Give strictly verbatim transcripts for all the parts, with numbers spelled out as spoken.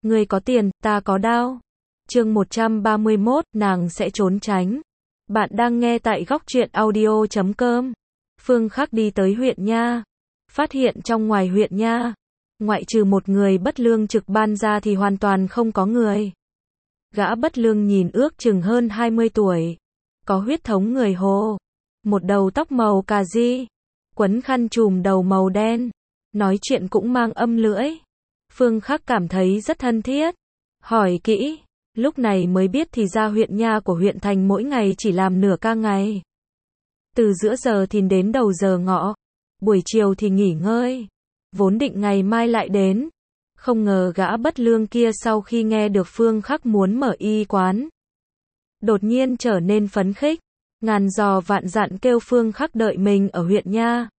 Ngươi có tiền, ta có đao. Chương một trăm ba mươi mốt, nàng sẽ trốn tránh. Bạn đang nghe tại góc truyện audio chấm com. Phương Khắc đi tới huyện Nha. Phát hiện trong ngoài huyện Nha, ngoại trừ một người bất lương trực ban ra thì hoàn toàn không có người. Gã bất lương nhìn ước chừng hơn hai mươi tuổi. Có huyết thống người Hồ. Một đầu tóc màu cà ri. Quấn khăn trùm đầu màu đen. Nói chuyện cũng mang âm lưỡi. Phương Khắc cảm thấy rất thân thiết. Hỏi kỹ, lúc này mới biết thì ra huyện Nha của huyện thành mỗi ngày chỉ làm nửa ca ngày. Từ giữa giờ thìn đến đầu giờ ngọ, buổi chiều thì nghỉ ngơi. Vốn định ngày mai lại đến. Không ngờ gã bất lương kia sau khi nghe được Phương Khắc muốn mở y quán, đột nhiên trở nên phấn khích. Ngàn dò vạn dặn kêu Phương Khắc đợi mình ở huyện Nha.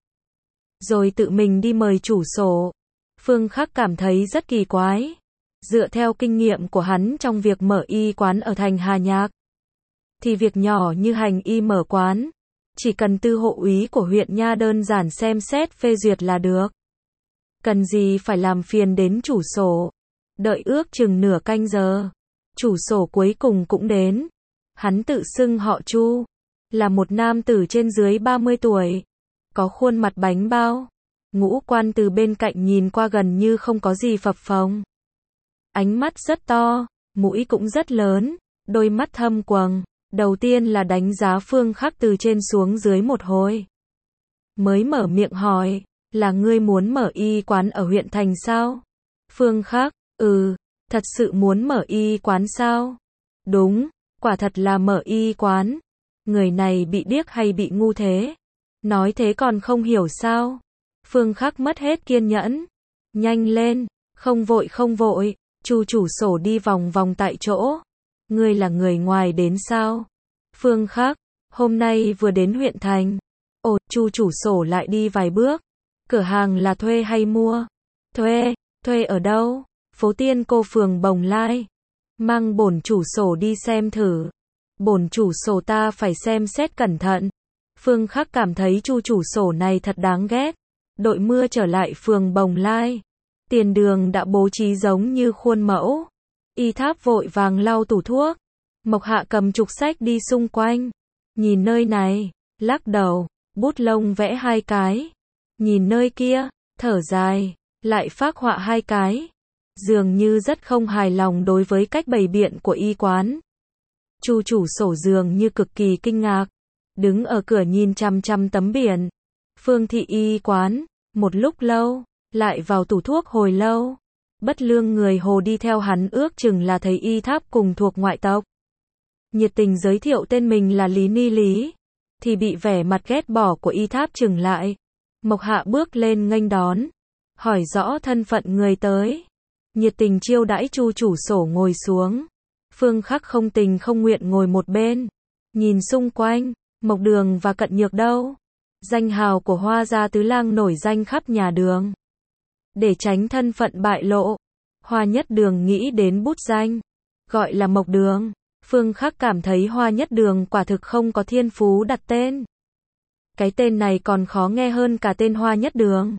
Rồi tự mình đi mời chủ sổ. Phương Khắc cảm thấy rất kỳ quái. Dựa theo kinh nghiệm của hắn trong việc mở y quán ở thành Hà Nhạc, thì việc nhỏ như hành y mở quán, chỉ cần tư hộ úy của huyện Nha đơn giản xem xét phê duyệt là được. Cần gì phải làm phiền đến chủ sổ. Đợi ước chừng nửa canh giờ, chủ sổ cuối cùng cũng đến. Hắn tự xưng họ Chu, là một nam tử trên dưới ba mươi tuổi, có khuôn mặt bánh bao, ngũ quan từ bên cạnh nhìn qua gần như không có gì phập phồng. Ánh mắt rất to, mũi cũng rất lớn, đôi mắt thâm quầng. Đầu tiên là đánh giá Phương Khắc từ trên xuống dưới một hồi. Mới mở miệng hỏi, là ngươi muốn mở y quán ở huyện thành sao? Phương Khắc, ừ, thật sự muốn mở y quán sao? Đúng, quả thật là mở y quán. Người này bị điếc hay bị ngu thế? Nói thế còn không hiểu sao? Phương Khắc mất hết kiên nhẫn. Nhanh lên, không vội không vội. Chu chủ sổ đi vòng vòng tại chỗ. Ngươi là người ngoài đến sao? Phương Khắc, hôm nay vừa đến huyện thành. Ồ, Chu chủ sổ lại đi vài bước. Cửa hàng là thuê hay mua? Thuê, thuê ở đâu? Phố Tiên Cô phường Bồng Lai. Mang bổn chủ sổ đi xem thử. Bổn chủ sổ ta phải xem xét cẩn thận. Phương Khắc cảm thấy Chu chủ sổ này thật đáng ghét. Đội mưa trở lại phường Bồng Lai. Tiền đường đã bố trí giống như khuôn mẫu. Y Tháp vội vàng lau tủ thuốc. Mộc Hạ cầm trục sách đi xung quanh. Nhìn nơi này, lắc đầu, bút lông vẽ hai cái. Nhìn nơi kia, thở dài, lại phác họa hai cái. Dường như rất không hài lòng đối với cách bày biện của y quán. Chu chủ sổ dường như cực kỳ kinh ngạc. Đứng ở cửa nhìn chằm chằm tấm biển Phương thị y quán, một lúc lâu, lại vào tủ thuốc hồi lâu. Bất lương người Hồ đi theo hắn ước chừng là thấy Y Tháp cùng thuộc ngoại tộc. Nhiệt tình giới thiệu tên mình là Lý Ni Lý, thì bị vẻ mặt ghét bỏ của Y Tháp chừng lại. Mộc Hạ bước lên nghênh đón, hỏi rõ thân phận người tới. Nhiệt tình chiêu đãi Chu chủ sổ ngồi xuống. Phương Khắc không tình không nguyện ngồi một bên. Nhìn xung quanh, Mộc Đường và Cận Nhược đâu? Danh hào của Hoa gia tứ lang nổi danh khắp nhà Đường. Để tránh thân phận bại lộ, Hoa Nhất Đường nghĩ đến bút danh, gọi là Mộc Đường. Phương Khắc cảm thấy Hoa Nhất Đường quả thực không có thiên phú đặt tên. Cái tên này còn khó nghe hơn cả tên Hoa Nhất Đường.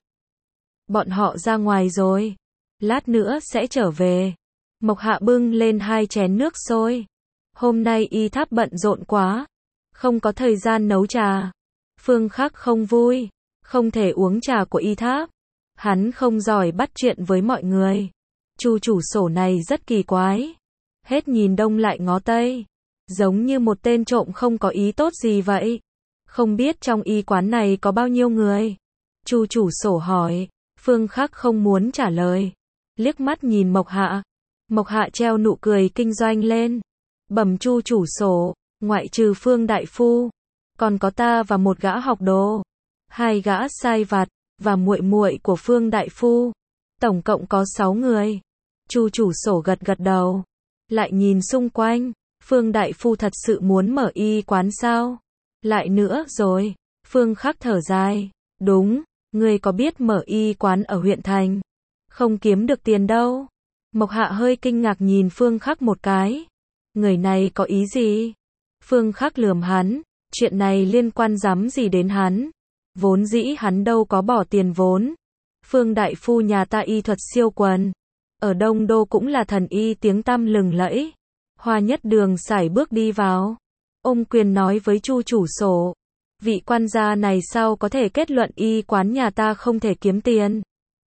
Bọn họ ra ngoài rồi, lát nữa sẽ trở về. Mộc Hạ bưng lên hai chén nước sôi. Hôm nay Y Tháp bận rộn quá, không có thời gian nấu trà. Phương Khắc không vui, không thể uống trà của Y Tháp. Hắn không giỏi bắt chuyện với mọi người. Chu chủ sổ này rất kỳ quái. Hết nhìn đông lại ngó tây. Giống như một tên trộm không có ý tốt gì vậy. Không biết trong y quán này có bao nhiêu người? Chu chủ sổ hỏi. Phương Khắc không muốn trả lời. Liếc mắt nhìn Mộc Hạ. Mộc Hạ treo nụ cười kinh doanh lên. Bẩm Chu chủ sổ, ngoại trừ Phương đại phu, còn có ta và một gã học đồ, hai gã sai vặt và muội muội của Phương đại phu. Tổng cộng có sáu người. Chu chủ sổ gật gật đầu. Lại nhìn xung quanh. Phương đại phu thật sự muốn mở y quán sao? Lại nữa rồi. Phương Khắc thở dài. Đúng, ngươi có biết mở y quán ở huyện thành không kiếm được tiền đâu. Mộc Hạ hơi kinh ngạc nhìn Phương Khắc một cái. Người này có ý gì? Phương Khắc lườm hắn. Chuyện này liên quan dám gì đến hắn? Vốn dĩ hắn đâu có bỏ tiền vốn. Phương đại phu nhà ta y thuật siêu quần. ở Đông Đô cũng là thần y tiếng tăm lừng lẫy. Hoa Nhất Đường sải bước đi vào, ôm quyền nói với Chu chủ sổ, vị quan gia này sao có thể kết luận y quán nhà ta không thể kiếm tiền.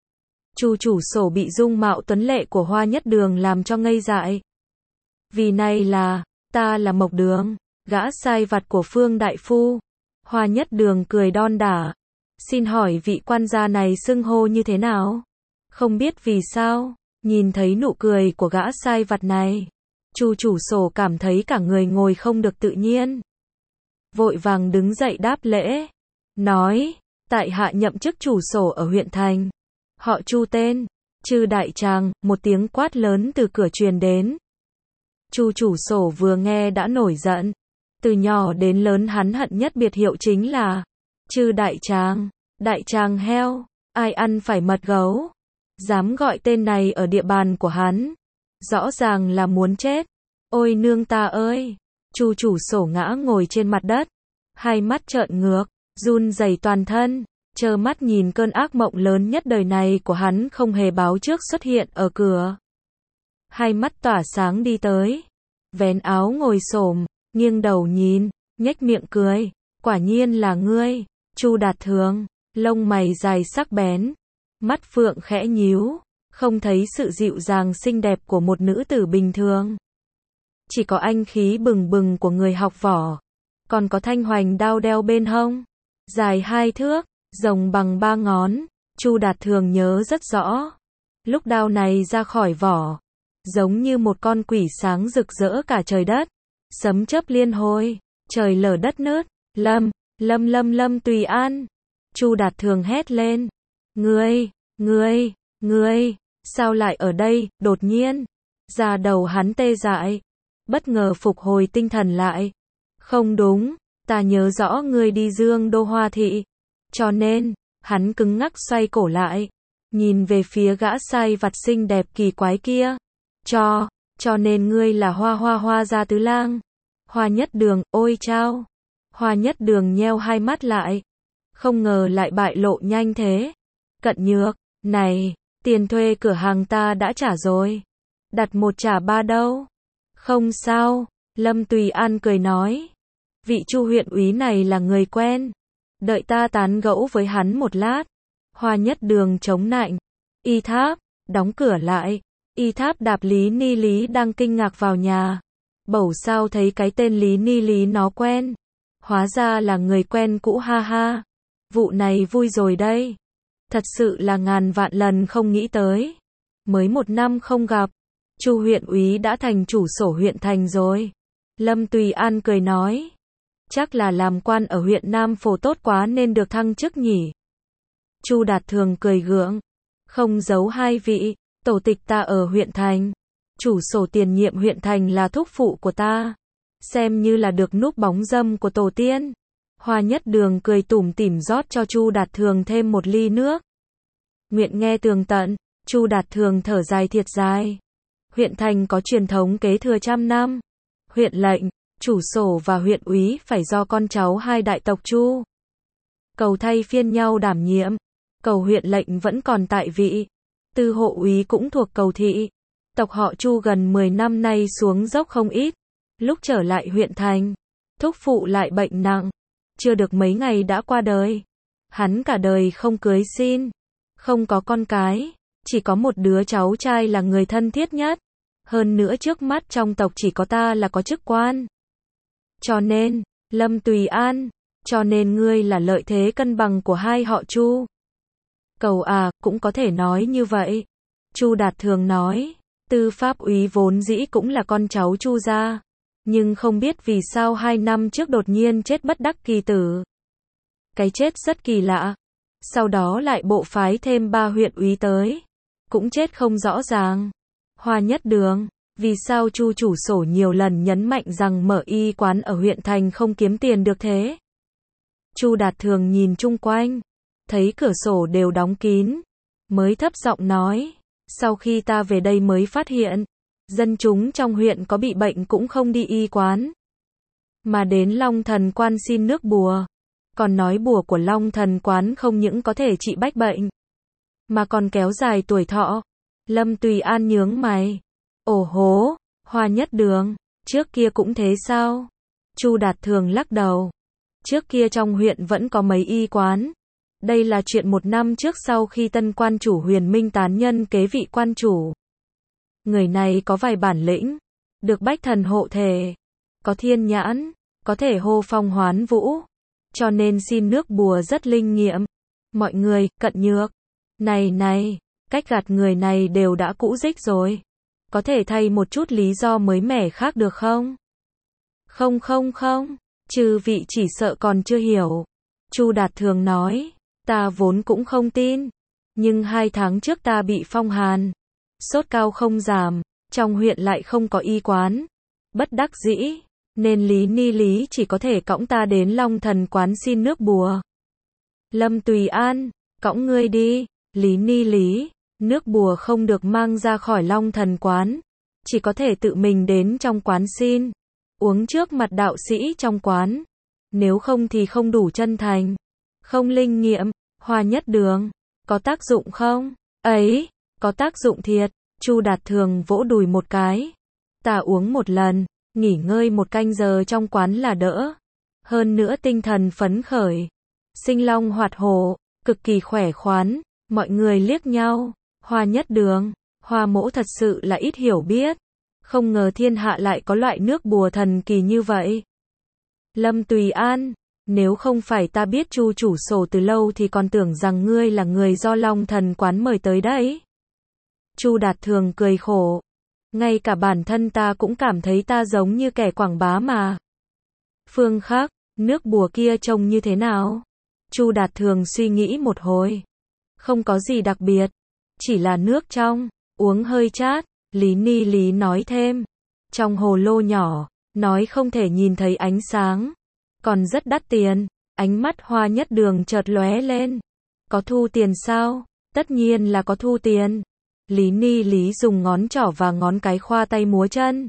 Chu chủ sổ bị dung mạo tuấn lệ của Hoa Nhất Đường làm cho ngây dại. Vì này là, ta là Mộc Đường, gã sai vặt của Phương đại phu. Hoa Nhất Đường cười đon đả, xin hỏi vị quan gia này xưng hô như thế nào? Không biết vì sao, nhìn thấy nụ cười của gã sai vặt này, Chu chủ sổ cảm thấy cả người ngồi không được tự nhiên. Vội vàng đứng dậy đáp lễ, nói, tại hạ nhậm chức chủ sổ ở huyện thành. Họ Chu tên, Chư đại tràng, một tiếng quát lớn từ cửa truyền đến. Chu chủ sổ vừa nghe đã nổi giận. Từ nhỏ đến lớn hắn hận nhất biệt hiệu chính là Chư đại tràng, đại tràng heo, ai ăn phải mật gấu. Dám gọi tên này ở địa bàn của hắn, rõ ràng là muốn chết. Ôi nương ta ơi! Chu chủ sổ ngã ngồi trên mặt đất, hai mắt trợn ngược, run rẩy toàn thân, trơ mắt nhìn cơn ác mộng lớn nhất đời này của hắn không hề báo trước xuất hiện ở cửa. Hai mắt tỏa sáng đi tới, vén áo ngồi xổm, nghiêng đầu nhìn, nhếch miệng cười, quả nhiên là ngươi, Chu Đạt Thường. Lông mày dài sắc bén, mắt phượng khẽ nhíu, không thấy sự dịu dàng xinh đẹp của một nữ tử bình thường. Chỉ có anh khí bừng bừng của người học võ, còn có thanh hoành đao đeo bên hông, dài hai thước, rồng bằng ba ngón. Chu Đạt Thường nhớ rất rõ, lúc đao này ra khỏi vỏ, giống như một con quỷ sáng rực rỡ cả trời đất, sấm chớp liên hồi, trời lở đất nứt. Lâm, Lâm Lâm Lâm Tùy An. Chu Đạt Thường hét lên, ngươi, ngươi, ngươi, sao lại ở đây? Đột nhiên, da đầu hắn tê dại, bất ngờ phục hồi tinh thần lại. Không đúng, ta nhớ rõ ngươi đi Dương Đô Hoa Thị. Cho nên, hắn cứng ngắc xoay cổ lại, nhìn về phía gã sai vặt xinh đẹp kỳ quái kia. Cho, cho nên ngươi là Hoa Hoa Hoa gia tứ lang. Hoa Nhất Đường, ôi chao. Hoa Nhất Đường nheo hai mắt lại, không ngờ lại bại lộ nhanh thế. Cận Nhược, này, tiền thuê cửa hàng ta đã trả rồi. Đặt một trả ba đâu? Không sao, Lâm Tùy An cười nói. Vị Chu huyện úy này là người quen. Đợi ta tán gẫu với hắn một lát. Hoa Nhất Đường chống nạnh. Y Tháp, đóng cửa lại. Y Tháp đạp Lý Ni Lý đang kinh ngạc vào nhà. Bẩu sao thấy cái tên Lý Ni Lý nó quen. Hóa ra là người quen cũ ha ha. Vụ này vui rồi đây. Thật sự là ngàn vạn lần không nghĩ tới. Mới một năm không gặp, Chu huyện úy đã thành chủ sổ huyện thành rồi. Lâm Tùy An cười nói. Chắc là làm quan ở huyện Nam Phổ tốt quá nên được thăng chức nhỉ. Chu Đạt Thường cười gượng. Không giấu hai vị, tổ tịch ta ở huyện thành. Chủ sổ tiền nhiệm huyện thành là thúc phụ của ta. Xem như là được núp bóng dâm của tổ tiên. Hoa Nhất Đường cười tủm tỉm rót cho Chu Đạt Thường thêm một ly nước. Nguyện nghe tường tận. Chu Đạt Thường thở dài thiệt dài. Huyện thành có truyền thống kế thừa trăm năm. Huyện lệnh, chủ sổ và huyện úy phải do con cháu hai đại tộc Chu Cầu thay phiên nhau đảm nhiệm. Cầu huyện lệnh vẫn còn tại vị. Tư hộ úy cũng thuộc Cầu thị. Tộc họ Chu gần mười năm nay xuống dốc không ít. Lúc trở lại huyện thành, thúc phụ lại bệnh nặng, chưa được mấy ngày đã qua đời. Hắn cả đời không cưới xin, không có con cái, chỉ có một đứa cháu trai là người thân thiết nhất. Hơn nữa trước mắt trong tộc chỉ có ta là có chức quan. Cho nên, Lâm Tùy An, cho nên ngươi là lợi thế cân bằng của hai họ Chu. Cầu à, cũng có thể nói như vậy. Chu Đạt Thường nói, tư pháp úy vốn dĩ cũng là con cháu Chu gia. Nhưng không biết vì sao hai năm trước đột nhiên chết bất đắc kỳ tử. Cái chết rất kỳ lạ. Sau đó lại bộ phái thêm ba huyện úy tới. Cũng chết không rõ ràng. Hoa Nhất Đường, vì sao Chu chủ sổ nhiều lần nhấn mạnh rằng mở y quán ở huyện thành không kiếm tiền được thế? Chu Đạt Thường nhìn chung quanh, thấy cửa sổ đều đóng kín, mới thấp giọng nói, sau khi ta về đây mới phát hiện, dân chúng trong huyện có bị bệnh cũng không đi y quán, mà đến Long Thần Quan xin nước bùa, còn nói bùa của Long Thần Quán không những có thể trị bách bệnh, mà còn kéo dài tuổi thọ. Lâm Tùy An nhướng mày. Ồ hố, Hoa Nhất Đường, trước kia cũng thế sao? Chu Đạt Thường lắc đầu. Trước kia trong huyện vẫn có mấy y quán. Đây là chuyện một năm trước sau khi tân quan chủ Huyền Minh tán nhân kế vị quan chủ. Người này có vài bản lĩnh, được bách thần hộ thể, có thiên nhãn, có thể hô phong hoán vũ, cho nên xin nước bùa rất linh nghiệm. Mọi người, Cận Nhược. Này này, cách gạt người này đều đã cũ rích rồi. Có thể thay một chút lý do mới mẻ khác được không? Không không không, chư vị chỉ sợ còn chưa hiểu. Chu Đạt Thường nói, ta vốn cũng không tin. Nhưng hai tháng trước ta bị phong hàn. Sốt cao không giảm, trong huyện lại không có y quán. Bất đắc dĩ, nên Lý Ni Lý chỉ có thể cõng ta đến Long Thần quán xin nước bùa. Lâm Tùy An, cõng ngươi đi. Lý Ni Lý, nước bùa không được mang ra khỏi Long Thần quán. Chỉ có thể tự mình đến trong quán xin. Uống trước mặt đạo sĩ trong quán. Nếu không thì không đủ chân thành. Không linh nghiệm. Hoa Nhất Đường, có tác dụng không? Ấy, có tác dụng thiệt. Chu Đạt Thường vỗ đùi một cái. Ta uống một lần, nghỉ ngơi một canh giờ trong quán là đỡ. Hơn nữa tinh thần phấn khởi. Sinh long hoạt hổ, cực kỳ khỏe khoắn. Mọi người liếc nhau. Hoa Nhất Đường, Hoa mỗ thật sự là ít hiểu biết. Không ngờ thiên hạ lại có loại nước bùa thần kỳ như vậy. Lâm Tùy An, nếu không phải ta biết Chu chủ sổ từ lâu thì còn tưởng rằng ngươi là người do Long Thần quán mời tới đấy. Chu Đạt Thường cười khổ. Ngay cả bản thân ta cũng cảm thấy ta giống như kẻ quảng bá mà. Phương Khắc, nước bùa kia trông như thế nào? Chu Đạt Thường suy nghĩ một hồi. Không có gì đặc biệt. Chỉ là nước trong, uống hơi chát. Lý Ni Lý nói thêm. Trong hồ lô nhỏ, nói không thể nhìn thấy ánh sáng. Còn rất đắt tiền. Ánh mắt Hoa Nhất Đường chợt lóe lên. Có thu tiền sao? Tất nhiên là có thu tiền. Lý Ni Lý dùng ngón trỏ và ngón cái khoa tay múa chân.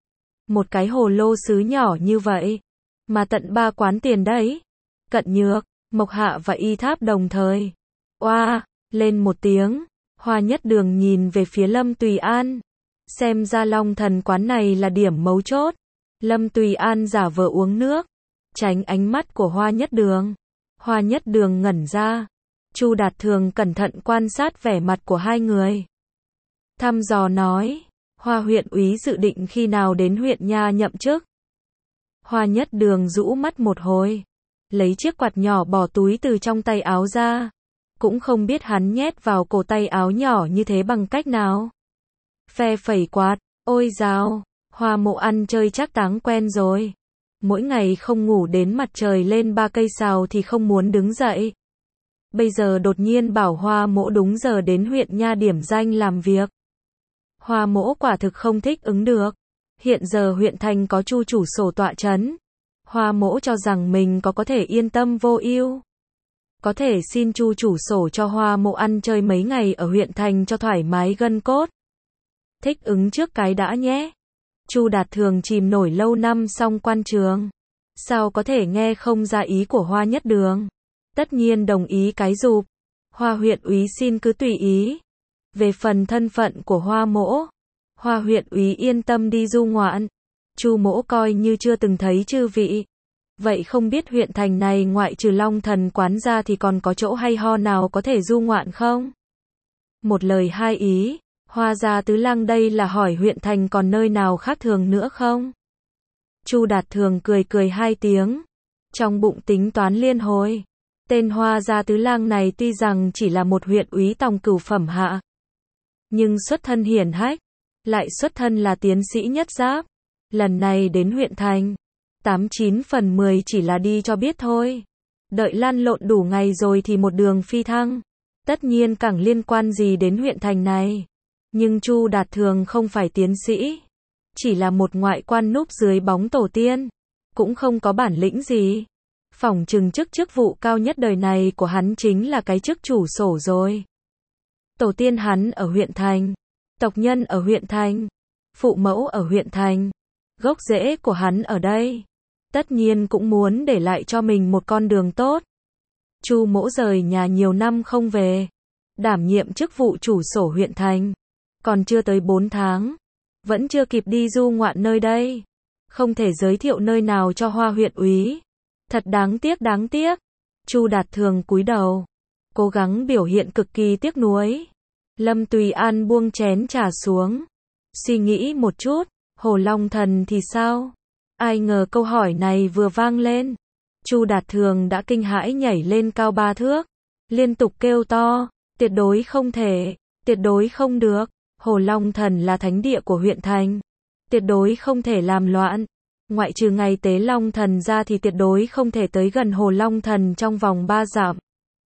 Một cái hồ lô sứ nhỏ như vậy. Mà tận ba quán tiền đấy. Cận Nhược, Mộc Hạ và Y Tháp đồng thời. Oa, lên một tiếng. Hoa Nhất Đường nhìn về phía Lâm Tùy An. Xem ra Long Thần quán này là điểm mấu chốt. Lâm Tùy An giả vờ uống nước. Tránh ánh mắt của Hoa Nhất Đường. Hoa Nhất Đường ngẩn ra. Chu Đạt Thường cẩn thận quan sát vẻ mặt của hai người. Thăm dò nói. Hoa huyện úy dự định khi nào đến huyện nha nhậm chức? Hoa Nhất Đường rũ mắt một hồi. Lấy chiếc quạt nhỏ bỏ túi từ trong tay áo ra. Cũng không biết hắn nhét vào cổ tay áo nhỏ như thế bằng cách nào. Phe phẩy quạt. Ôi dào. Hoa mộ ăn chơi chắc táng quen rồi. Mỗi ngày không ngủ đến mặt trời lên ba cây sào thì không muốn đứng dậy. Bây giờ đột nhiên bảo Hoa mỗ đúng giờ đến huyện nha điểm danh làm việc. Hoa mỗ quả thực không thích ứng được. Hiện giờ huyện thành có Chu chủ sổ tọa chấn. Hoa mỗ cho rằng mình có có thể yên tâm vô ưu. Có thể xin Chu chủ sổ cho Hoa mỗ ăn chơi mấy ngày ở huyện thành cho thoải mái gân cốt. Thích ứng trước cái đã nhé. Chu Đạt Thường chìm nổi lâu năm xong quan trường. Sao có thể nghe không ra ý của Hoa Nhất Đường? Tất nhiên đồng ý cái rụp. Hoa huyện úy xin cứ tùy ý. Về phần thân phận của Hoa mỗ, Hoa huyện úy yên tâm đi du ngoạn. Chu mỗ coi như chưa từng thấy chư vị. Vậy không biết huyện thành này ngoại trừ Long Thần quán ra thì còn có chỗ hay ho nào có thể du ngoạn không? Một lời hai ý. Hoa gia tứ lang đây là hỏi huyện thành còn nơi nào khác thường nữa không? Chu Đạt Thường cười cười hai tiếng. Trong bụng tính toán liên hồi. Tên Hoa gia tứ lang này tuy rằng chỉ là một huyện úy tòng cửu phẩm hạ. Nhưng xuất thân hiển hách. Lại xuất thân là tiến sĩ nhất giáp. Lần này đến huyện thành. Tám chín phần mười chỉ là đi cho biết thôi. Đợi lăn lộn đủ ngày rồi thì một đường phi thăng. Tất nhiên chẳng liên quan gì đến huyện thành này. Nhưng Chu Đạt Thường không phải tiến sĩ. Chỉ là một ngoại quan núp dưới bóng tổ tiên. Cũng không có bản lĩnh gì. Phỏng chừng chức chức vụ cao nhất đời này của hắn chính là cái chức chủ sổ rồi. Tổ tiên hắn ở huyện thành. Tộc nhân ở huyện thành. Phụ mẫu ở huyện thành. Gốc rễ của hắn ở đây. Tất nhiên cũng muốn để lại cho mình một con đường tốt. Chu mỗ rời nhà nhiều năm không về. Đảm nhiệm chức vụ chủ sổ huyện thành. Còn chưa tới bốn tháng. Vẫn chưa kịp đi du ngoạn nơi đây. Không thể giới thiệu nơi nào cho Hoa huyện úy. Thật đáng tiếc đáng tiếc. Chu Đạt Thường cúi đầu. Cố gắng biểu hiện cực kỳ tiếc nuối. Lâm Tùy An buông chén trà xuống. Suy nghĩ một chút. Hồ Long Thần thì sao? Ai ngờ câu hỏi này vừa vang lên. Chu Đạt Thường đã kinh hãi nhảy lên cao ba thước. Liên tục kêu to. Tuyệt đối không thể. Tuyệt đối không được. Hồ Long Thần là thánh địa của huyện thành. Tuyệt đối không thể làm loạn. Ngoại trừ ngày tế Long Thần ra thì tuyệt đối không thể tới gần Hồ Long Thần trong vòng ba dặm.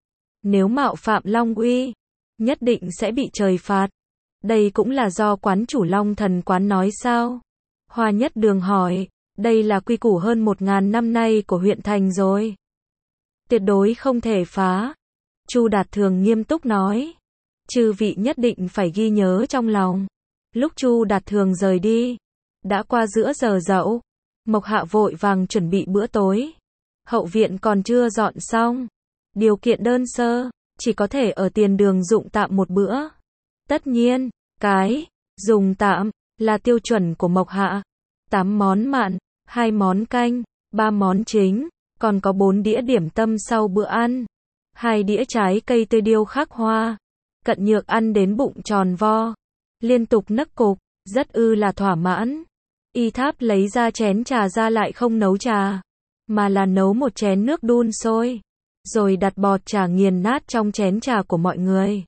Nếu mạo phạm Long uy, nhất định sẽ bị trời phạt. Đây cũng là do quán chủ Long Thần quán nói sao? Hoa Nhất Đường hỏi, đây là quy củ hơn một ngàn năm nay của huyện thành rồi. Tuyệt đối không thể phá. Chu Đạt Thường nghiêm túc nói. Chư vị nhất định phải ghi nhớ trong lòng. Lúc Chu Đạt Thường rời đi, đã qua giữa giờ dậu. Mộc Hạ vội vàng chuẩn bị bữa tối. Hậu viện còn chưa dọn xong. Điều kiện đơn sơ, chỉ có thể ở tiền đường dụng tạm một bữa. Tất nhiên, cái dùng tạm là tiêu chuẩn của Mộc Hạ. tám món mặn, hai món canh, ba món chính, còn có bốn đĩa điểm tâm sau bữa ăn. hai đĩa trái cây tươi điêu khắc hoa. Cận Nhược ăn đến bụng tròn vo, liên tục nấc cục, rất ư là thỏa mãn. Y Tháp lấy ra chén trà ra lại không nấu trà, mà là nấu một chén nước đun sôi, rồi đặt bọt trà nghiền nát trong chén trà của mọi người.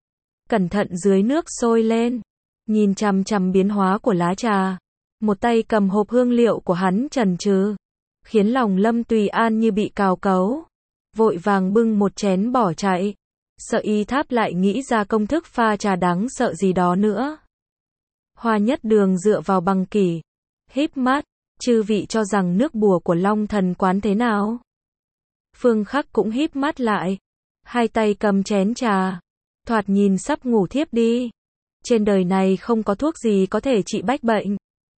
Cẩn thận dưới nước sôi lên, nhìn chằm chằm biến hóa của lá trà, một tay cầm hộp hương liệu của hắn chần chừ, khiến lòng Lâm Tùy An như bị cào cấu, vội vàng bưng một chén bỏ chạy. Sợ Y Tháp lại nghĩ ra công thức pha trà đáng sợ gì đó nữa. Hoa Nhất Đường dựa vào bằng kỷ, híp mắt, chư vị cho rằng nước bùa của Long Thần quán thế nào? Phương Khắc cũng híp mắt lại, hai tay cầm chén trà, thoạt nhìn sắp ngủ thiếp đi. Trên đời này không có thuốc gì có thể trị bách bệnh.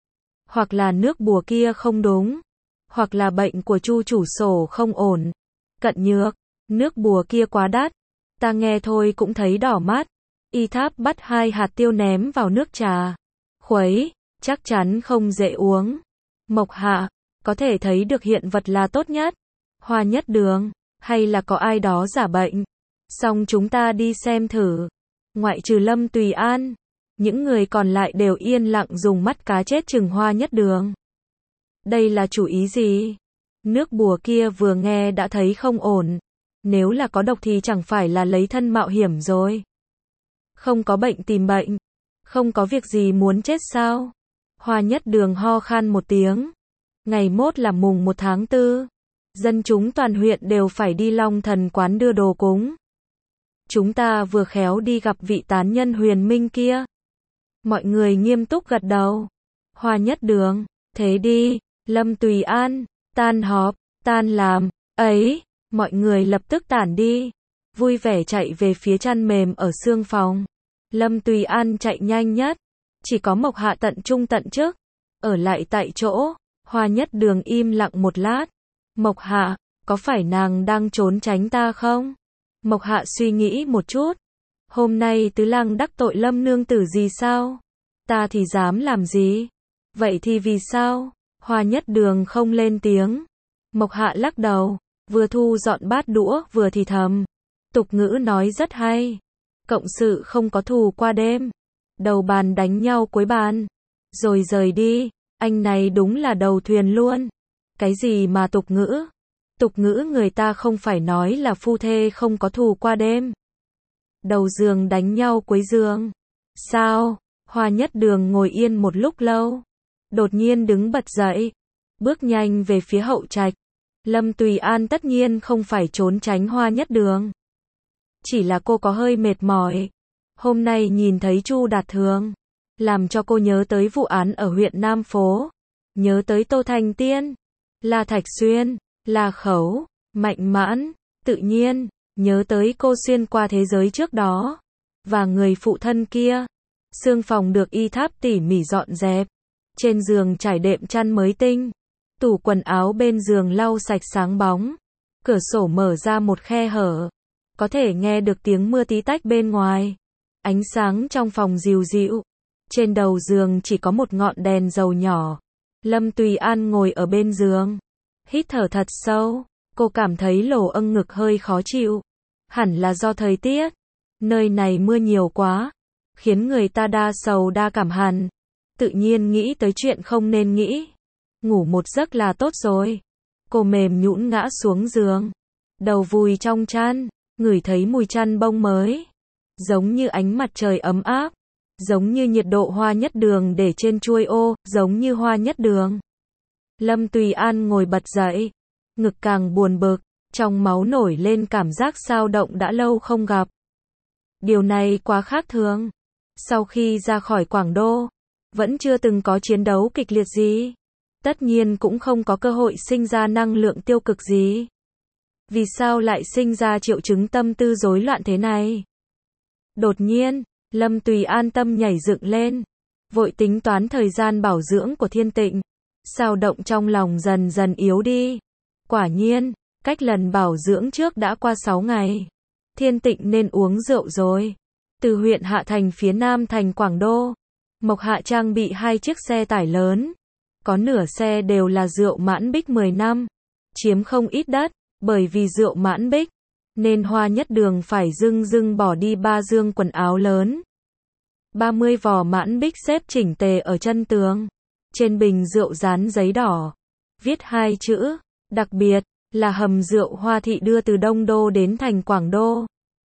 Hoặc là nước bùa kia không đúng, hoặc là bệnh của Chu chủ sổ không ổn. Cận Nhược, nước bùa kia quá đắt. Ta nghe thôi cũng thấy đỏ mắt. Y Tháp bắt hai hạt tiêu ném vào nước trà. Khuấy, chắc chắn không dễ uống. Mộc Hạ, có thể thấy được hiện vật là tốt nhất. Hoa Nhất Đường, hay là có ai đó giả bệnh. Xong chúng ta đi xem thử. Ngoại trừ Lâm Tùy An, những người còn lại đều yên lặng dùng mắt cá chết chừng Hoa Nhất Đường. Đây là chủ ý gì? Nước bùa kia vừa nghe đã thấy không ổn. Nếu là có độc thì chẳng phải là lấy thân mạo hiểm rồi. Không có bệnh tìm bệnh. Không có việc gì muốn chết sao? Hoa Nhất Đường ho khan một tiếng. Ngày mốt là mùng một tháng tư. Dân chúng toàn huyện đều phải đi Long Thần quán đưa đồ cúng. Chúng ta vừa khéo đi gặp vị tán nhân huyền minh kia. Mọi người nghiêm túc gật đầu. Hoa Nhất Đường, thế đi. Lâm Tùy An, tan họp, tan làm, ấy. Mọi người lập tức tản đi, vui vẻ chạy về phía chăn mềm ở xương phòng. Lâm Tùy An chạy nhanh nhất, chỉ có Mộc Hạ tận trung tận trước, ở lại tại chỗ. Hoa Nhất Đường im lặng một lát. Mộc Hạ, có phải nàng đang trốn tránh ta không? Mộc Hạ suy nghĩ một chút. Hôm nay Tứ Lang đắc tội Lâm nương tử gì sao? Ta thì dám làm gì? Vậy thì vì sao? Hoa Nhất Đường không lên tiếng. Mộc Hạ lắc đầu. Vừa thu dọn bát đũa vừa thì thầm. Tục ngữ nói rất hay. Cộng sự không có thù qua đêm. Đầu bàn đánh nhau cuối bàn. Rồi rời đi. Anh này đúng là đầu thuyền luôn. Cái gì mà tục ngữ? Tục ngữ người ta không phải nói là phu thê không có thù qua đêm. Đầu giường đánh nhau cuối giường. Sao? Hoa Nhất Đường ngồi yên một lúc lâu. Đột nhiên đứng bật dậy. Bước nhanh về phía hậu trạch. Lâm Tùy An tất nhiên không phải trốn tránh Hoa Nhất Đường. Chỉ là cô có hơi mệt mỏi. Hôm nay nhìn thấy Chu Đạt Thường, làm cho cô nhớ tới vụ án ở huyện Nam Phố. Nhớ tới Tô Thành Tiên, La Thạch Xuyên, La Khấu, Mạnh Mãn, tự nhiên, nhớ tới cô xuyên qua thế giới trước đó. Và người phụ thân kia. Xương phòng được Y Tháp tỉ mỉ dọn dẹp. Trên giường trải đệm chăn mới tinh. Tủ quần áo bên giường lau sạch sáng bóng. Cửa sổ mở ra một khe hở. Có thể nghe được tiếng mưa tí tách bên ngoài. Ánh sáng trong phòng dịu dịu. Trên đầu giường chỉ có một ngọn đèn dầu nhỏ. Lâm Tùy An ngồi ở bên giường. Hít thở thật sâu. Cô cảm thấy lỗ âng ngực hơi khó chịu. Hẳn là do thời tiết. Nơi này mưa nhiều quá. Khiến người ta đa sầu đa cảm hẳn. Tự nhiên nghĩ tới chuyện không nên nghĩ. Ngủ một giấc là tốt rồi. Cô mềm nhũn ngã xuống giường. Đầu vùi trong chăn. Ngửi thấy mùi chăn bông mới. Giống như ánh mặt trời ấm áp. Giống như nhiệt độ hoa nhất đường để trên chuôi ô. Giống như hoa nhất đường. Lâm Tùy An ngồi bật dậy. Ngực càng buồn bực. Trong máu nổi lên cảm giác xao động đã lâu không gặp. Điều này quá khác thường. Sau khi ra khỏi Quảng Đô, vẫn chưa từng có chiến đấu kịch liệt gì. Tất nhiên cũng không có cơ hội sinh ra năng lượng tiêu cực gì. Vì sao lại sinh ra triệu chứng tâm tư rối loạn thế này? Đột nhiên, Lâm Tùy An tâm nhảy dựng lên. Vội tính toán thời gian bảo dưỡng của Thiên Tịnh. Xao động trong lòng dần dần yếu đi. Quả nhiên, cách lần bảo dưỡng trước đã qua sáu ngày. Thiên Tịnh nên uống rượu rồi. Từ huyện Hạ Thành phía nam thành Quảng Đô, Mộc Hạ trang bị hai chiếc xe tải lớn. Có nửa xe đều là rượu Mãn Bích mười năm. Chiếm không ít đất, bởi vì rượu Mãn Bích, nên Hoa Nhất Đường phải dưng dưng bỏ đi ba dương quần áo lớn. ba mươi vò Mãn Bích xếp chỉnh tề ở chân tường. Trên bình rượu dán giấy đỏ. Viết hai chữ, đặc biệt, là hầm rượu Hoa Thị đưa từ Đông Đô đến thành Quảng Đô.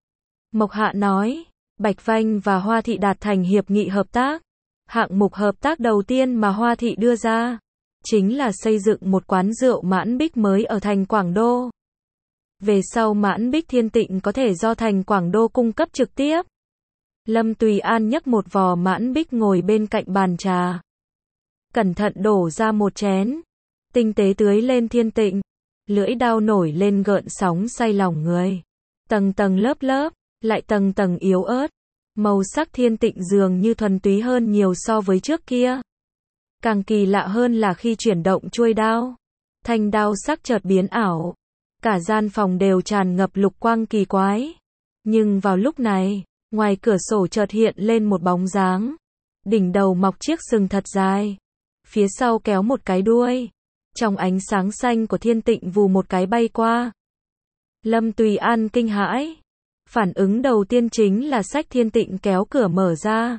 Mộc Hạ nói, Bạch Vanh và Hoa Thị đạt thành hiệp nghị hợp tác. Hạng mục hợp tác đầu tiên mà Hoa Thị đưa ra, chính là xây dựng một quán rượu Mãn Bích mới ở thành Quảng Đô. Về sau Mãn Bích Thiên Tịnh có thể do thành Quảng Đô cung cấp trực tiếp. Lâm Tùy An nhấc một vò Mãn Bích ngồi bên cạnh bàn trà. Cẩn thận đổ ra một chén. Tinh tế tưới lên Thiên Tịnh. Lưỡi dao nổi lên gợn sóng say lòng người. Tầng tầng lớp lớp, lại tầng tầng yếu ớt. Màu sắc Thiên Tịnh dường như thuần túy hơn nhiều so với trước kia. Càng kỳ lạ hơn là khi chuyển động chuôi đao, thanh đao sắc chợt biến ảo. Cả gian phòng đều tràn ngập lục quang kỳ quái. Nhưng vào lúc này, ngoài cửa sổ chợt hiện lên một bóng dáng. Đỉnh đầu mọc chiếc sừng thật dài. Phía sau kéo một cái đuôi. Trong ánh sáng xanh của Thiên Tịnh vù một cái bay qua. Lâm Tùy An kinh hãi. Phản ứng đầu tiên chính là xách Thiên Tịnh kéo cửa mở ra.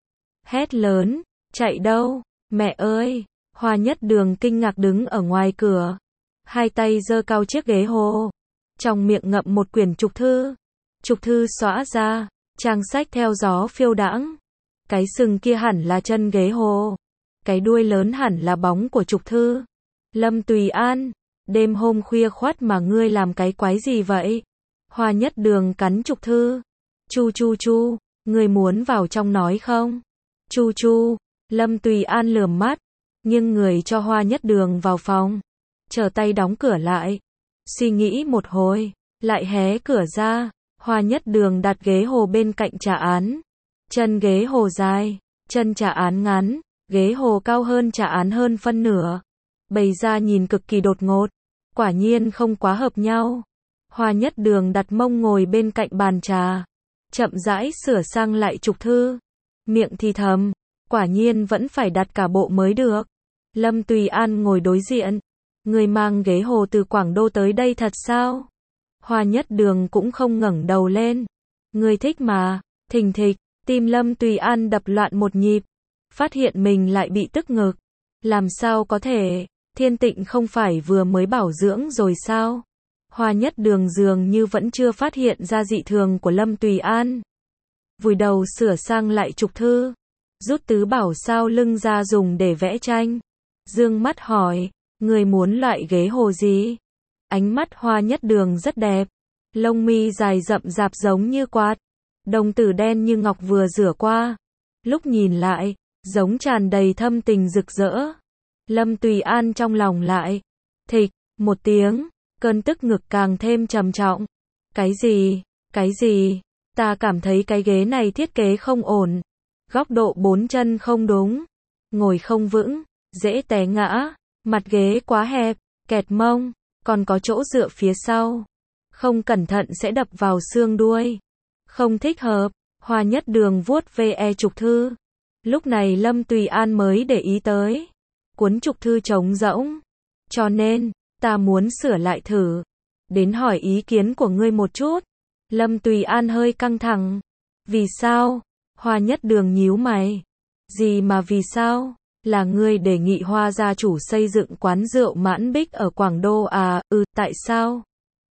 Hét lớn, chạy đâu, mẹ ơi, Hoa Nhất Đường kinh ngạc đứng ở ngoài cửa. Hai tay giơ cao chiếc ghế hồ. Trong miệng ngậm một quyển trục thư. Trục thư xõa ra, trang sách theo gió phiêu đãng. Cái sừng kia hẳn là chân ghế hồ. Cái đuôi lớn hẳn là bóng của trục thư. Lâm Tùy An, đêm hôm khuya khoắt mà ngươi làm cái quái gì vậy? Hoa Nhất Đường cắn trục thư. Chu chu chu, ngươi muốn vào trong nói không? Chu chu, Lâm Tùy An lườm mắt, nhưng người cho Hoa Nhất Đường vào phòng. Trở tay đóng cửa lại. Suy nghĩ một hồi, lại hé cửa ra. Hoa Nhất Đường đặt ghế hồ bên cạnh trà án. Chân ghế hồ dài, chân trà án ngắn, ghế hồ cao hơn trà án hơn phân nửa. Bày ra nhìn cực kỳ đột ngột. Quả nhiên không quá hợp nhau. Hoa Nhất Đường đặt mông ngồi bên cạnh bàn trà. Chậm rãi sửa sang lại trục thư. Miệng thì thầm, quả nhiên vẫn phải đặt cả bộ mới được. Lâm Tùy An ngồi đối diện. Người mang ghế hồ từ Quảng Đô tới đây thật sao? Hoa Nhất Đường cũng không ngẩng đầu lên. Người thích mà. Thình thịch, tim Lâm Tùy An đập loạn một nhịp. Phát hiện mình lại bị tức ngực. Làm sao có thể? Thiên Tịnh không phải vừa mới bảo dưỡng rồi sao? Hoa Nhất Đường dường như vẫn chưa phát hiện ra dị thường của Lâm Tùy An. Vùi đầu sửa sang lại trục thư. Rút tứ bảo sao lưng ra dùng để vẽ tranh. Dương mắt hỏi, người muốn loại ghế hồ gì? Ánh mắt Hoa Nhất Đường rất đẹp. Lông mi dài rậm rạp giống như quạt. Đồng tử đen như ngọc vừa rửa qua. Lúc nhìn lại, giống tràn đầy thâm tình rực rỡ. Lâm Tùy An trong lòng lại. Thịch, một tiếng, cơn tức ngực càng thêm trầm trọng. Cái gì, cái gì, ta cảm thấy cái ghế này thiết kế không ổn. Góc độ bốn chân không đúng. Ngồi không vững, dễ té ngã. Mặt ghế quá hẹp, kẹt mông, còn có chỗ dựa phía sau. Không cẩn thận sẽ đập vào xương đuôi. Không thích hợp, Hoa Nhất Đường vuốt ve trục thư. Lúc này Lâm Tùy An mới để ý tới. Cuốn trục thư trống rỗng. Cho nên, ta muốn sửa lại thử. Đến hỏi ý kiến của ngươi một chút. Lâm Tùy An hơi căng thẳng. Vì sao? Hoa Nhất Đường nhíu mày. Gì mà vì sao? Là ngươi đề nghị Hoa gia chủ xây dựng quán rượu Mãn Bích ở Quảng Đô à? Ừ, tại sao?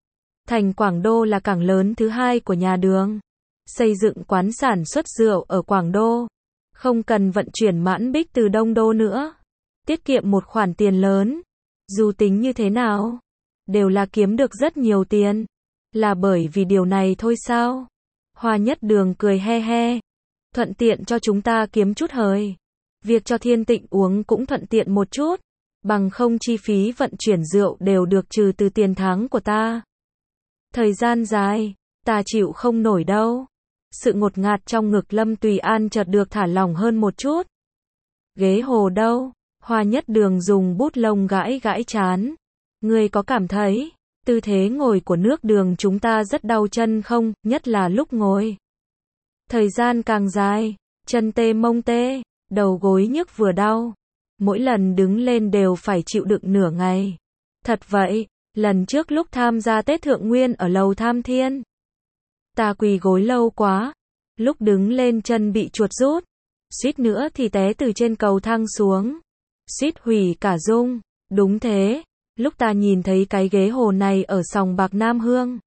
Thành Quảng Đô là cảng lớn thứ hai của nhà Đường. Xây dựng quán sản xuất rượu ở Quảng Đô. Không cần vận chuyển Mãn Bích từ Đông Đô nữa. Tiết kiệm một khoản tiền lớn. Dù tính như thế nào, đều là kiếm được rất nhiều tiền. Là bởi vì điều này thôi sao? Hoa Nhất Đường cười he he. Thuận tiện cho chúng ta kiếm chút hời. Việc cho Thiên Tịnh uống cũng thuận tiện một chút. Bằng không chi phí vận chuyển rượu đều được trừ từ tiền tháng của ta. Thời gian dài, ta chịu không nổi đâu. Sự ngột ngạt trong ngực Lâm Tùy An chợt được thả lỏng hơn một chút. Ghế hồ đâu? Hoa Nhất Đường dùng bút lông gãi gãi trán. Ngươi có cảm thấy tư thế ngồi của nước Đường chúng ta rất đau chân không, nhất là lúc ngồi. Thời gian càng dài, chân tê mông tê, đầu gối nhức vừa đau. Mỗi lần đứng lên đều phải chịu đựng nửa ngày. Thật vậy, lần trước lúc tham gia Tết Thượng Nguyên ở lầu Tham Thiên. Ta quỳ gối lâu quá. Lúc đứng lên chân bị chuột rút. Suýt nữa thì té từ trên cầu thang xuống. Suýt hủy cả dung. Đúng thế. Lúc ta nhìn thấy cái ghế hồ này ở sòng bạc Nam Hương.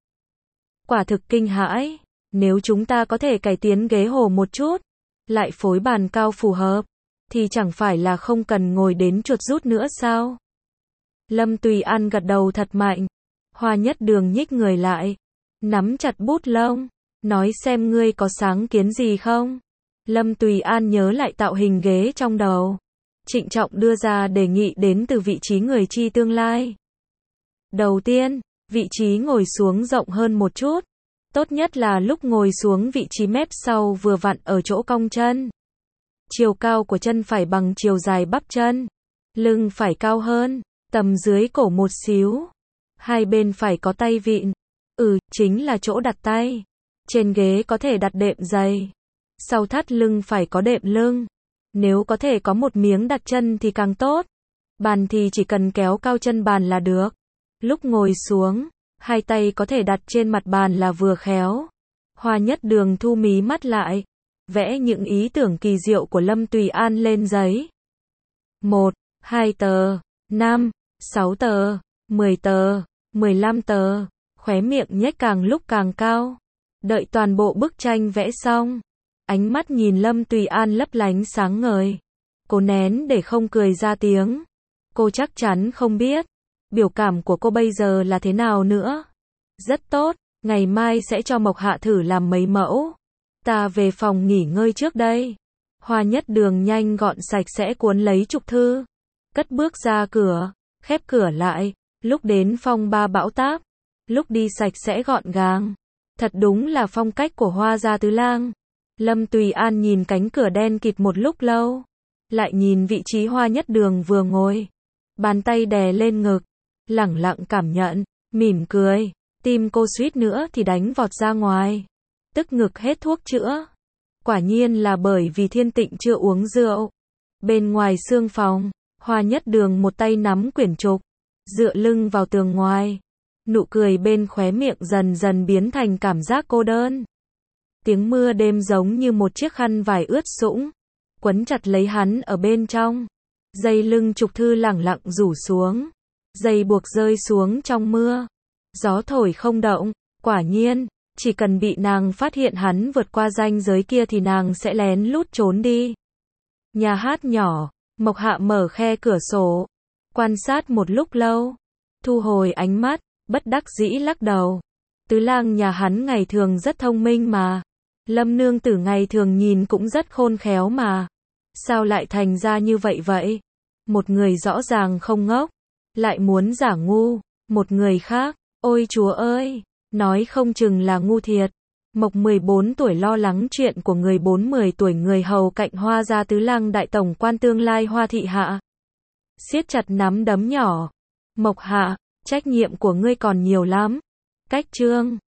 Quả thực kinh hãi. Nếu chúng ta có thể cải tiến ghế hồ một chút. Lại phối bàn cao phù hợp. Thì chẳng phải là không cần ngồi đến chuột rút nữa sao? Lâm Tùy An gật đầu thật mạnh. Hoa Nhất Đường nhích người lại. Nắm chặt bút lông. Nói xem ngươi có sáng kiến gì không? Lâm Tùy An nhớ lại tạo hình ghế trong đầu. Trịnh trọng đưa ra đề nghị đến từ vị trí người chi tương lai. Đầu tiên, vị trí ngồi xuống rộng hơn một chút. Tốt nhất là lúc ngồi xuống vị trí mép sau vừa vặn ở chỗ cong chân. Chiều cao của chân phải bằng chiều dài bắp chân. Lưng phải cao hơn, tầm dưới cổ một xíu. Hai bên phải có tay vịn. Ừ, chính là chỗ đặt tay. Trên ghế có thể đặt đệm giày. Sau thắt lưng phải có đệm lưng. Nếu có thể có một miếng đặt chân thì càng tốt. Bàn thì chỉ cần kéo cao chân bàn là được. Lúc ngồi xuống, hai tay có thể đặt trên mặt bàn là vừa khéo. Hoa Nhất Đường thu mí mắt lại. Vẽ những ý tưởng kỳ diệu của Lâm Tùy An lên giấy. Một, hai tờ, năm, sáu tờ, mười tờ, mười lăm tờ. Khóe miệng nhếch càng lúc càng cao. Đợi toàn bộ bức tranh vẽ xong. Ánh mắt nhìn Lâm Tùy An lấp lánh sáng ngời. Cô nén để không cười ra tiếng. Cô chắc chắn không biết. Biểu cảm của cô bây giờ là thế nào nữa. Rất tốt, ngày mai sẽ cho Mộc Hạ thử làm mấy mẫu. Ta về phòng nghỉ ngơi trước đây. Hoa Nhất Đường nhanh gọn sạch sẽ cuốn lấy trục thư. Cất bước ra cửa, khép cửa lại. Lúc đến phong ba bão táp. Lúc đi sạch sẽ gọn gàng. Thật đúng là phong cách của Hoa gia tứ lang. Lâm Tùy An nhìn cánh cửa đen kịt một lúc lâu. Lại nhìn vị trí Hoa Nhất Đường vừa ngồi. Bàn tay đè lên ngực. Lẳng lặng cảm nhận, mỉm cười. Tim cô suýt nữa thì đánh vọt ra ngoài. Tức ngực hết thuốc chữa. Quả nhiên là bởi vì Thiên Tịnh chưa uống rượu. Bên ngoài sương phòng, Hoa Nhất Đường một tay nắm quyển trục. Dựa lưng vào tường ngoài. Nụ cười bên khóe miệng dần dần biến thành cảm giác cô đơn. Tiếng mưa đêm giống như một chiếc khăn vải ướt sũng. Quấn chặt lấy hắn ở bên trong. Dây lưng trục thư lẳng lặng rủ xuống. Dây buộc rơi xuống trong mưa. Gió thổi không động. Quả nhiên, chỉ cần bị nàng phát hiện hắn vượt qua ranh giới kia thì nàng sẽ lén lút trốn đi. Nhà hát nhỏ, Mộc Hạ mở khe cửa sổ. Quan sát một lúc lâu. Thu hồi ánh mắt, bất đắc dĩ lắc đầu. Tứ lang nhà hắn ngày thường rất thông minh mà. Lâm nương tử ngày thường nhìn cũng rất khôn khéo mà. Sao lại thành ra như vậy vậy? Một người rõ ràng không ngốc. Lại muốn giả ngu. Một người khác, ôi chúa ơi, nói không chừng là ngu thiệt. Mộc mười bốn tuổi lo lắng chuyện của người bốn mươi tuổi người hầu cạnh Hoa gia tứ lang đại tổng quan tương lai Hoa thị hạ. Siết chặt nắm đấm nhỏ. Mộc Hạ, trách nhiệm của ngươi còn nhiều lắm. Cách chương